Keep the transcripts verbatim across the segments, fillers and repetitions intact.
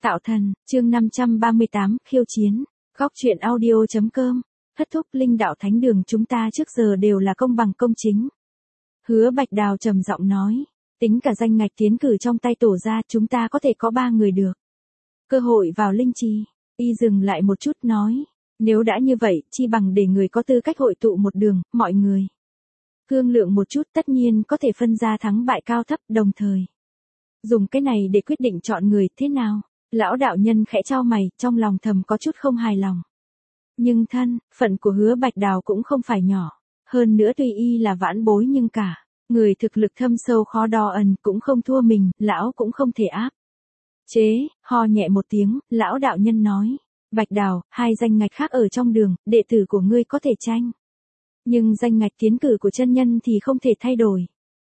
Tạo thần, chương năm trăm ba mươi tám, khiêu chiến. Góc truyện audio.com. Thất thúc linh đạo thánh đường chúng ta trước giờ đều là công bằng công chính. Hứa Bạch Đào trầm giọng nói. Tính cả danh ngạch tiến cử trong tay tổ ra chúng ta có thể có ba người được. Cơ hội vào linh trì. Y dừng lại một chút nói. Nếu đã như vậy, chi bằng để người có tư cách hội tụ một đường, mọi người. Thương lượng một chút tất nhiên có thể phân ra thắng bại cao thấp đồng thời. Dùng cái này để quyết định chọn người thế nào. Lão đạo nhân khẽ chau mày, trong lòng thầm có chút không hài lòng. Nhưng thân, phận của Hứa Bạch Đào cũng không phải nhỏ. Hơn nữa tuy y là vãn bối nhưng cả, người thực lực thâm sâu khó đo ẩn cũng không thua mình, lão cũng không thể áp. Chế, ho nhẹ một tiếng, lão đạo nhân nói. Bạch Đào, hai danh ngạch khác ở trong đường, đệ tử của ngươi có thể tranh. Nhưng danh ngạch tiến cử của chân nhân thì không thể thay đổi.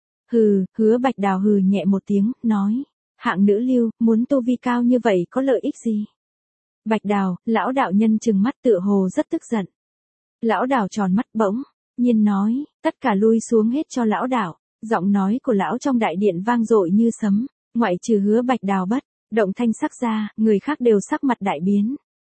Hừ, Hứa Bạch Đào hừ nhẹ một tiếng, nói. Hạng nữ lưu, muốn tu vi cao như vậy có lợi ích gì? Bạch Đào, lão đạo nhân trừng mắt tựa hồ rất tức giận. Lão đạo tròn mắt bỗng, nhiên nói, tất cả lui xuống hết cho lão đạo. Giọng nói của lão trong đại điện vang dội như sấm, ngoại trừ Hứa Bạch Đào bất, động thanh sắc ra, người khác đều sắc mặt đại biến.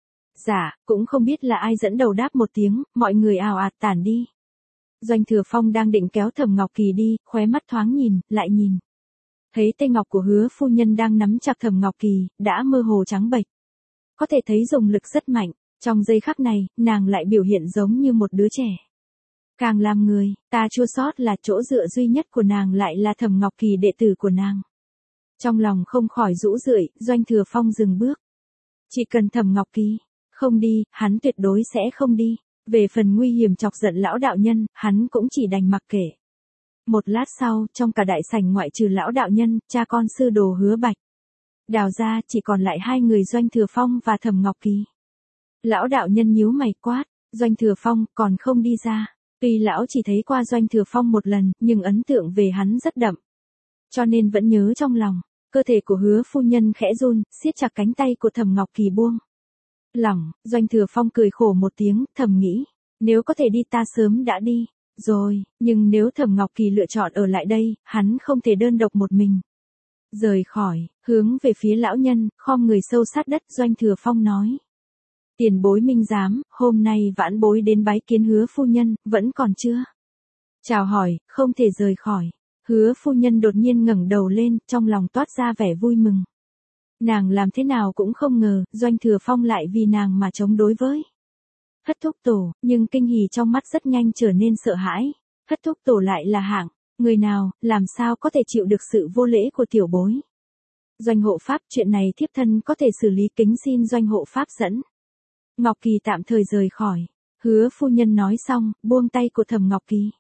Dạ, cũng không biết là ai dẫn đầu đáp một tiếng, mọi người ào ạt tản đi. Doanh Thừa Phong đang định kéo Thẩm Ngọc Kỳ đi, khóe mắt thoáng nhìn, lại nhìn. Thấy tay ngọc của Hứa phu nhân đang nắm chặt Thẩm Ngọc Kỳ, đã mơ hồ trắng bệch. Có thể thấy dùng lực rất mạnh, trong giây khắc này, nàng lại biểu hiện giống như một đứa trẻ. Càng làm người, ta chua xót là chỗ dựa duy nhất của nàng lại là Thẩm Ngọc Kỳ đệ tử của nàng. Trong lòng không khỏi rũ rượi, Doanh Thừa Phong dừng bước. Chỉ cần Thẩm Ngọc Kỳ không đi, hắn tuyệt đối sẽ không đi. Về phần nguy hiểm chọc giận lão đạo nhân, hắn cũng chỉ đành mặc kệ. Một lát sau, trong cả đại sảnh ngoại trừ lão đạo nhân, cha con sư đồ Hứa Bạch Đào ra chỉ còn lại hai người Doanh Thừa Phong và Thẩm Ngọc Kỳ. Lão đạo nhân nhíu mày quát, Doanh Thừa Phong còn không đi ra. Tuy lão chỉ thấy qua Doanh Thừa Phong một lần, nhưng ấn tượng về hắn rất đậm. Cho nên vẫn nhớ trong lòng. Cơ thể của Hứa phu nhân khẽ run, siết chặt cánh tay của Thẩm Ngọc Kỳ buông lỏng. Doanh Thừa Phong cười khổ một tiếng, thầm nghĩ, nếu có thể đi ta sớm đã đi rồi, nhưng nếu Thẩm Ngọc Kỳ lựa chọn ở lại đây, hắn không thể đơn độc một mình. Rời khỏi, hướng về phía lão nhân, khom người sâu sát đất, Doanh Thừa Phong nói. Tiền bối minh giám, hôm nay vãn bối đến bái kiến Hứa phu nhân, vẫn còn chưa? Chào hỏi, không thể rời khỏi. Hứa phu nhân đột nhiên ngẩng đầu lên, trong lòng toát ra vẻ vui mừng. Nàng làm thế nào cũng không ngờ, Doanh Thừa Phong lại vì nàng mà chống đối với Thất thúc tổ, nhưng kinh hỉ trong mắt rất nhanh trở nên sợ hãi. Thất thúc tổ lại là hạng người nào, làm sao có thể chịu được sự vô lễ của tiểu bối. Doanh hộ pháp, chuyện này thiếp thân có thể xử lý, kính xin Doanh hộ pháp dẫn. Ngọc Kỳ tạm thời rời khỏi. Hứa phu nhân nói xong, buông tay của Thẩm Ngọc Kỳ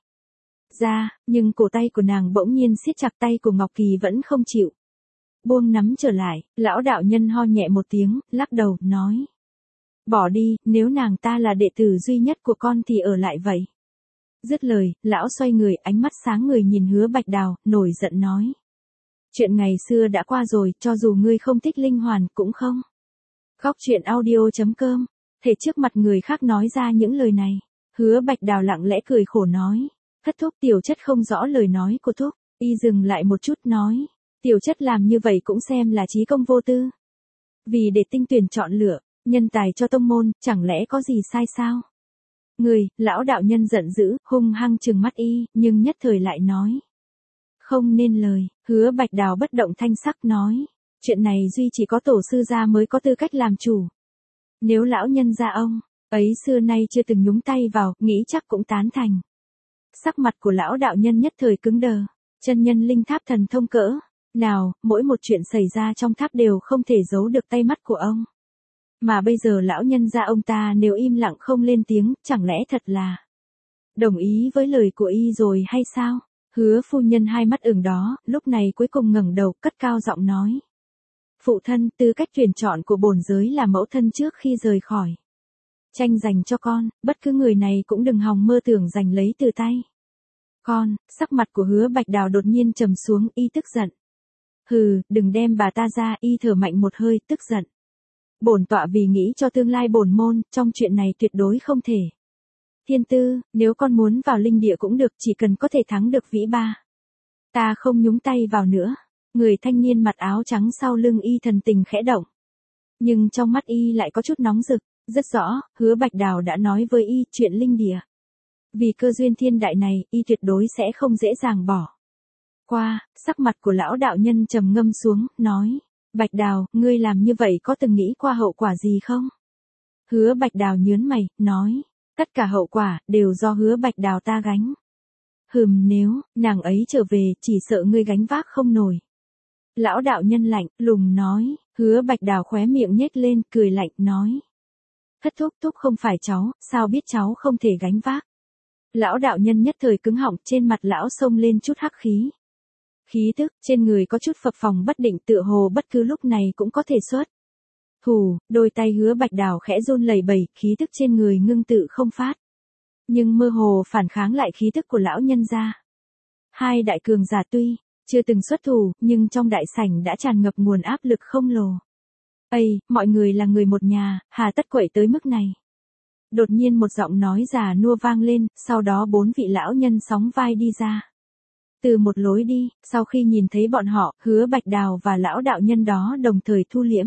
ra, nhưng cổ tay của nàng bỗng nhiên siết chặt tay của Ngọc Kỳ vẫn không chịu buông nắm trở lại. Lão đạo nhân ho nhẹ một tiếng, lắc đầu, nói. Bỏ đi, nếu nàng ta là đệ tử duy nhất của con thì ở lại vậy. Dứt lời, lão xoay người, ánh mắt sáng người nhìn Hứa Bạch Đào, nổi giận nói. Chuyện ngày xưa đã qua rồi, cho dù ngươi không thích linh hoàn cũng không. Góc truyện audio.com. Thể trước mặt người khác nói ra những lời này. Hứa Bạch Đào lặng lẽ cười khổ nói. Thất thúc, tiểu chất không rõ lời nói của thúc. Y dừng lại một chút nói. Tiểu chất làm như vậy cũng xem là trí công vô tư. Vì để tinh tuyển chọn lựa nhân tài cho tông môn, chẳng lẽ có gì sai sao? Người, lão đạo nhân giận dữ, hung hăng trừng mắt y, nhưng nhất thời lại nói. Không nên lời. Hứa Bạch Đào bất động thanh sắc nói. Chuyện này duy chỉ có tổ sư gia mới có tư cách làm chủ. Nếu lão nhân gia ông ấy xưa nay chưa từng nhúng tay vào, nghĩ chắc cũng tán thành. Sắc mặt của lão đạo nhân nhất thời cứng đờ. Chân nhân linh tháp thần thông cỡ nào, mỗi một chuyện xảy ra trong tháp đều không thể giấu được tay mắt của ông. Mà bây giờ lão nhân gia ông ta nếu im lặng không lên tiếng, chẳng lẽ thật là đồng ý với lời của y rồi hay sao? Hứa phu nhân hai mắt ửng đó, lúc này cuối cùng ngẩng đầu, cất cao giọng nói. Phụ thân, tư cách tuyển chọn của bổn giới là mẫu thân trước khi rời khỏi tranh giành cho con, bất cứ người này cũng đừng hòng mơ tưởng giành lấy từ tay con. Sắc mặt của Hứa Bạch Đào đột nhiên trầm xuống, y tức giận. Hừ, đừng đem bà ta ra, y thở mạnh một hơi, tức giận. Bổn tọa vì nghĩ cho tương lai bổn môn, trong chuyện này tuyệt đối không thể. Thiên tư, nếu con muốn vào linh địa cũng được, chỉ cần có thể thắng được vĩ ba. Ta không nhúng tay vào nữa. Người thanh niên mặc áo trắng sau lưng y thần tình khẽ động. Nhưng trong mắt y lại có chút nóng rực, rất rõ, Hứa Bạch Đào đã nói với y chuyện linh địa. Vì cơ duyên thiên đại này, y tuyệt đối sẽ không dễ dàng bỏ qua. Sắc mặt của lão đạo nhân trầm ngâm xuống, nói, Bạch Đào, ngươi làm như vậy có từng nghĩ qua hậu quả gì không? Hứa Bạch Đào nhớn mày, nói, tất cả hậu quả, đều do Hứa Bạch Đào ta gánh. Hừm, nếu, nàng ấy trở về, chỉ sợ ngươi gánh vác không nổi. Lão đạo nhân lạnh, lùng nói, Hứa Bạch Đào khóe miệng nhếch lên, cười lạnh, nói. Thất thúc thúc không phải cháu, sao biết cháu không thể gánh vác. Lão đạo nhân nhất thời cứng họng, trên mặt lão xông lên chút hắc khí. Khí tức, trên người có chút phập phồng bất định, tựa hồ bất cứ lúc này cũng có thể xuất thủ. Đôi tay Hứa Bạch Đào khẽ run lẩy bẩy, khí tức trên người ngưng tự không phát. Nhưng mơ hồ phản kháng lại khí tức của lão nhân gia. Hai đại cường giả tuy chưa từng xuất thủ, nhưng trong đại sảnh đã tràn ngập nguồn áp lực không lồ. Ây, mọi người là người một nhà, hà tất quậy tới mức này. Đột nhiên một giọng nói già nua vang lên, sau đó bốn vị lão nhân sóng vai đi ra. Từ một lối đi, sau khi nhìn thấy bọn họ, Hứa Bạch Đào và lão đạo nhân đó đồng thời thu liễm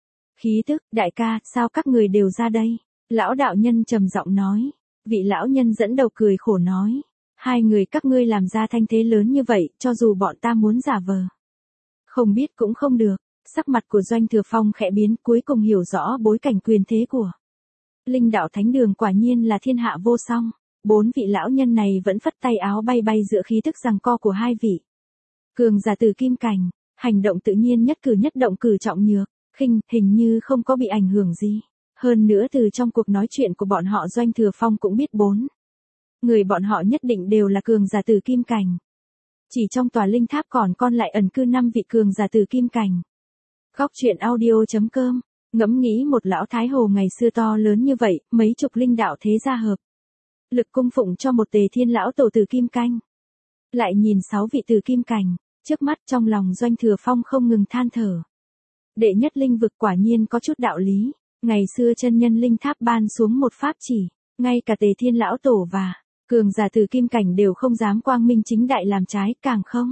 khí tức. Đại ca, sao các người đều ra đây? Lão đạo nhân trầm giọng nói. Vị lão nhân dẫn đầu cười khổ nói. Hai người các ngươi làm ra thanh thế lớn như vậy, cho dù bọn ta muốn giả vờ không biết cũng không được. Sắc mặt của Doanh Thừa Phong khẽ biến, cuối cùng hiểu rõ bối cảnh quyền thế của Linh Đạo Thánh Đường, quả nhiên là thiên hạ vô song. Bốn vị lão nhân này vẫn phất tay áo bay bay giữa khí tức giằng co của hai vị cường giả từ kim cảnh, hành động tự nhiên, nhất cử nhất động cử trọng nhược, khinh, hình như không có bị ảnh hưởng gì. Hơn nữa từ trong cuộc nói chuyện của bọn họ, Doanh Thừa Phong cũng biết bốn người bọn họ nhất định đều là cường giả từ kim cảnh. Chỉ trong tòa linh tháp còn còn lại ẩn cư năm vị cường giả từ kim cảnh. Góc truyện audio chấm com. Ngẫm nghĩ một lão thái hồ ngày xưa to lớn như vậy, mấy chục linh đạo thế gia hợp lực cung phụng cho một Tề Thiên lão tổ từ kim canh. Lại nhìn sáu vị từ kim cảnh, trước mắt, trong lòng Doanh Thừa Phong không ngừng than thở. Đệ nhất linh vực quả nhiên có chút đạo lý. Ngày xưa chân nhân linh tháp ban xuống một pháp chỉ, ngay cả Tề Thiên lão tổ và cường giả từ kim cảnh đều không dám quang minh chính đại làm trái, càng không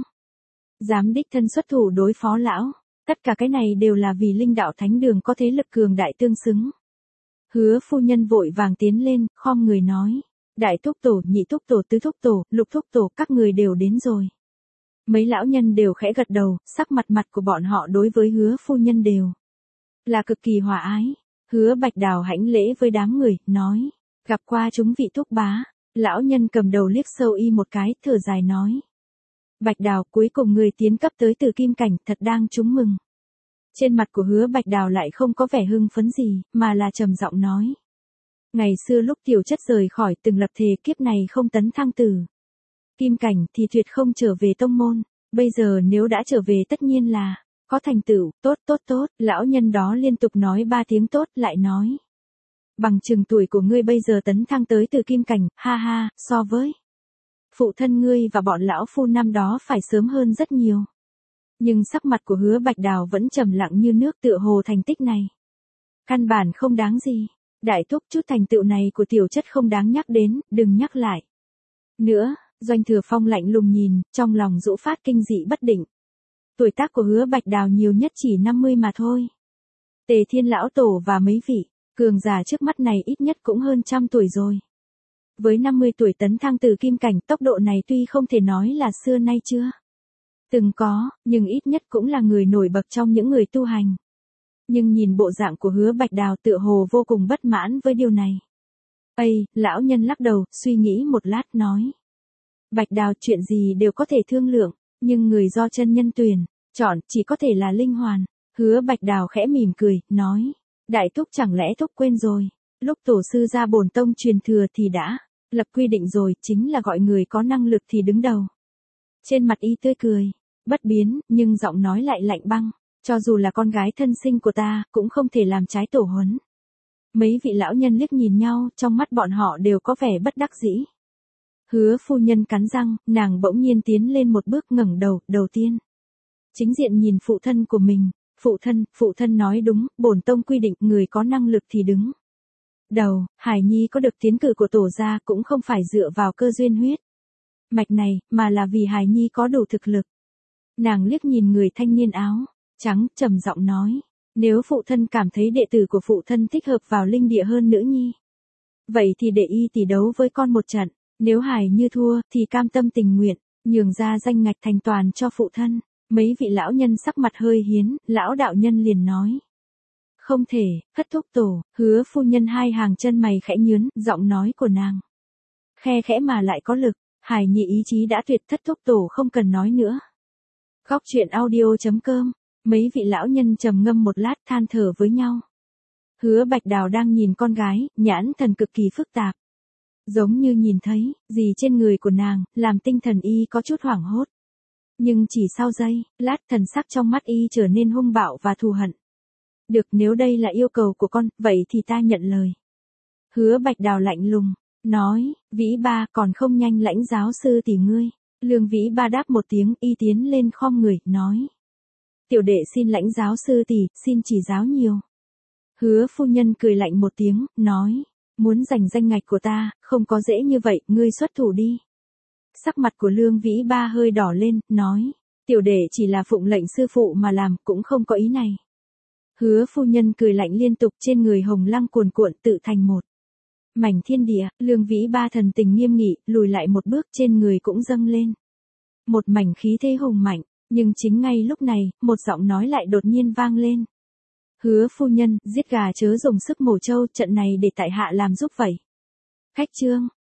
dám đích thân xuất thủ đối phó lão. Tất cả cái này đều là vì Linh Đạo Thánh Đường có thế lực cường đại tương xứng. Hứa phu nhân vội vàng tiến lên, khom người nói. Đại thúc tổ, nhị thúc tổ, tứ thúc tổ, lục thúc tổ, các người đều đến rồi. Mấy lão nhân đều khẽ gật đầu, sắc mặt mặt của bọn họ đối với Hứa phu nhân đều là cực kỳ hòa ái. Hứa Bạch Đào hãnh lễ với đám người, nói. Gặp qua chúng vị thúc bá. Lão nhân cầm đầu liếc sâu y một cái, thở dài nói. Bạch Đào, cuối cùng người tiến cấp tới từ kim cảnh, thật đang trúng mừng. Trên mặt của Hứa Bạch Đào lại không có vẻ hưng phấn gì, mà là trầm giọng nói. Ngày xưa lúc tiểu chất rời khỏi, từng lập thề kiếp này không tấn thăng từ kim cảnh thì tuyệt không trở về tông môn. Bây giờ nếu đã trở về tất nhiên là có thành tựu. Tốt tốt tốt. Lão nhân đó liên tục nói ba tiếng tốt, lại nói. Bằng chừng tuổi của ngươi bây giờ tấn thăng tới từ kim cảnh, ha ha, so với phụ thân ngươi và bọn lão phu năm đó phải sớm hơn rất nhiều. Nhưng sắc mặt của Hứa Bạch Đào vẫn trầm lặng như nước, tựa hồ thành tích này căn bản không đáng gì. Đại thúc, chút thành tựu này của tiểu chất không đáng nhắc đến, đừng nhắc lại nữa. Doanh Thừa Phong lạnh lùng nhìn, trong lòng dũ phát kinh dị bất định. Tuổi tác của Hứa Bạch Đào nhiều nhất chỉ năm mươi mà thôi. Tề Thiên lão tổ và mấy vị cường giả trước mắt này ít nhất cũng hơn trăm tuổi rồi. Với năm mươi tuổi tấn thăng từ kim cảnh, tốc độ này tuy không thể nói là xưa nay chưa từng có, nhưng ít nhất cũng là người nổi bật trong những người tu hành. Nhưng nhìn bộ dạng của Hứa Bạch Đào tựa hồ vô cùng bất mãn với điều này. Ây, lão nhân lắc đầu, suy nghĩ một lát nói. Bạch Đào, chuyện gì đều có thể thương lượng, nhưng người do chân nhân tuyển chọn chỉ có thể là linh hoàn. Hứa Bạch Đào khẽ mỉm cười, nói. Đại thúc, chẳng lẽ thúc quên rồi, lúc tổ sư ra bổn tông truyền thừa thì đã lập quy định rồi, chính là gọi người có năng lực thì đứng đầu. Trên mặt y tươi cười bất biến, nhưng giọng nói lại lạnh băng. Cho dù là con gái thân sinh của ta, cũng không thể làm trái tổ huấn. Mấy vị lão nhân liếc nhìn nhau, trong mắt bọn họ đều có vẻ bất đắc dĩ. Hứa phu nhân cắn răng, nàng bỗng nhiên tiến lên một bước, ngẩng đầu, đầu tiên chính diện nhìn phụ thân của mình. Phụ thân, phụ thân nói đúng, bổn tông quy định người có năng lực thì đứng đầu. Hải Nhi có được tiến cử của tổ gia cũng không phải dựa vào cơ duyên huyết mạch này, mà là vì Hải Nhi có đủ thực lực. Nàng liếc nhìn người thanh niên áo trắng, trầm giọng nói. Nếu phụ thân cảm thấy đệ tử của phụ thân thích hợp vào linh địa hơn nữ nhi, vậy thì để y tỷ đấu với con một trận, nếu Hải Như thua thì cam tâm tình nguyện, nhường ra danh ngạch thành toàn cho phụ thân. Mấy vị lão nhân sắc mặt hơi hiến, lão đạo nhân liền nói. Không thể, Thất thúc tổ. Hứa phu nhân hai hàng chân mày khẽ nhướn, giọng nói của nàng khe khẽ mà lại có lực. Hải Nhị ý chí đã tuyệt, Thất thúc tổ không cần nói nữa. Góc truyện audio chấm com. Mấy vị lão nhân trầm ngâm một lát than thở với nhau. Hứa Bạch Đào đang nhìn con gái, nhãn thần cực kỳ phức tạp. Giống như nhìn thấy gì trên người của nàng, làm tinh thần y có chút hoảng hốt. Nhưng chỉ sau giây, lát thần sắc trong mắt y trở nên hung bạo và thù hận. Được, nếu đây là yêu cầu của con, vậy thì ta nhận lời. Hứa Bạch Đào lạnh lùng, nói, Vĩ Ba còn không nhanh lãnh giáo sư tỷ ngươi. Lương Vĩ Ba đáp một tiếng, y tiến lên khom người, nói. Tiểu đệ xin lãnh giáo sư tỷ, xin chỉ giáo nhiều. Hứa phu nhân cười lạnh một tiếng, nói, muốn giành danh ngạch của ta, không có dễ như vậy, ngươi xuất thủ đi. Sắc mặt của Lương Vĩ Ba hơi đỏ lên, nói, tiểu đệ chỉ là phụng lệnh sư phụ mà làm, cũng không có ý này. Hứa phu nhân cười lạnh liên tục, trên người hồng lăng cuồn cuộn tự thành một mảnh thiên địa. Lương Vĩ Ba thần tình nghiêm nghị, lùi lại một bước, trên người cũng dâng lên một mảnh khí thế hùng mạnh. Nhưng chính ngay lúc này, một giọng nói lại đột nhiên vang lên. Hứa phu nhân, giết gà chớ dùng sức mổ trâu, trận này để tại hạ làm giúp vậy. Khách chương.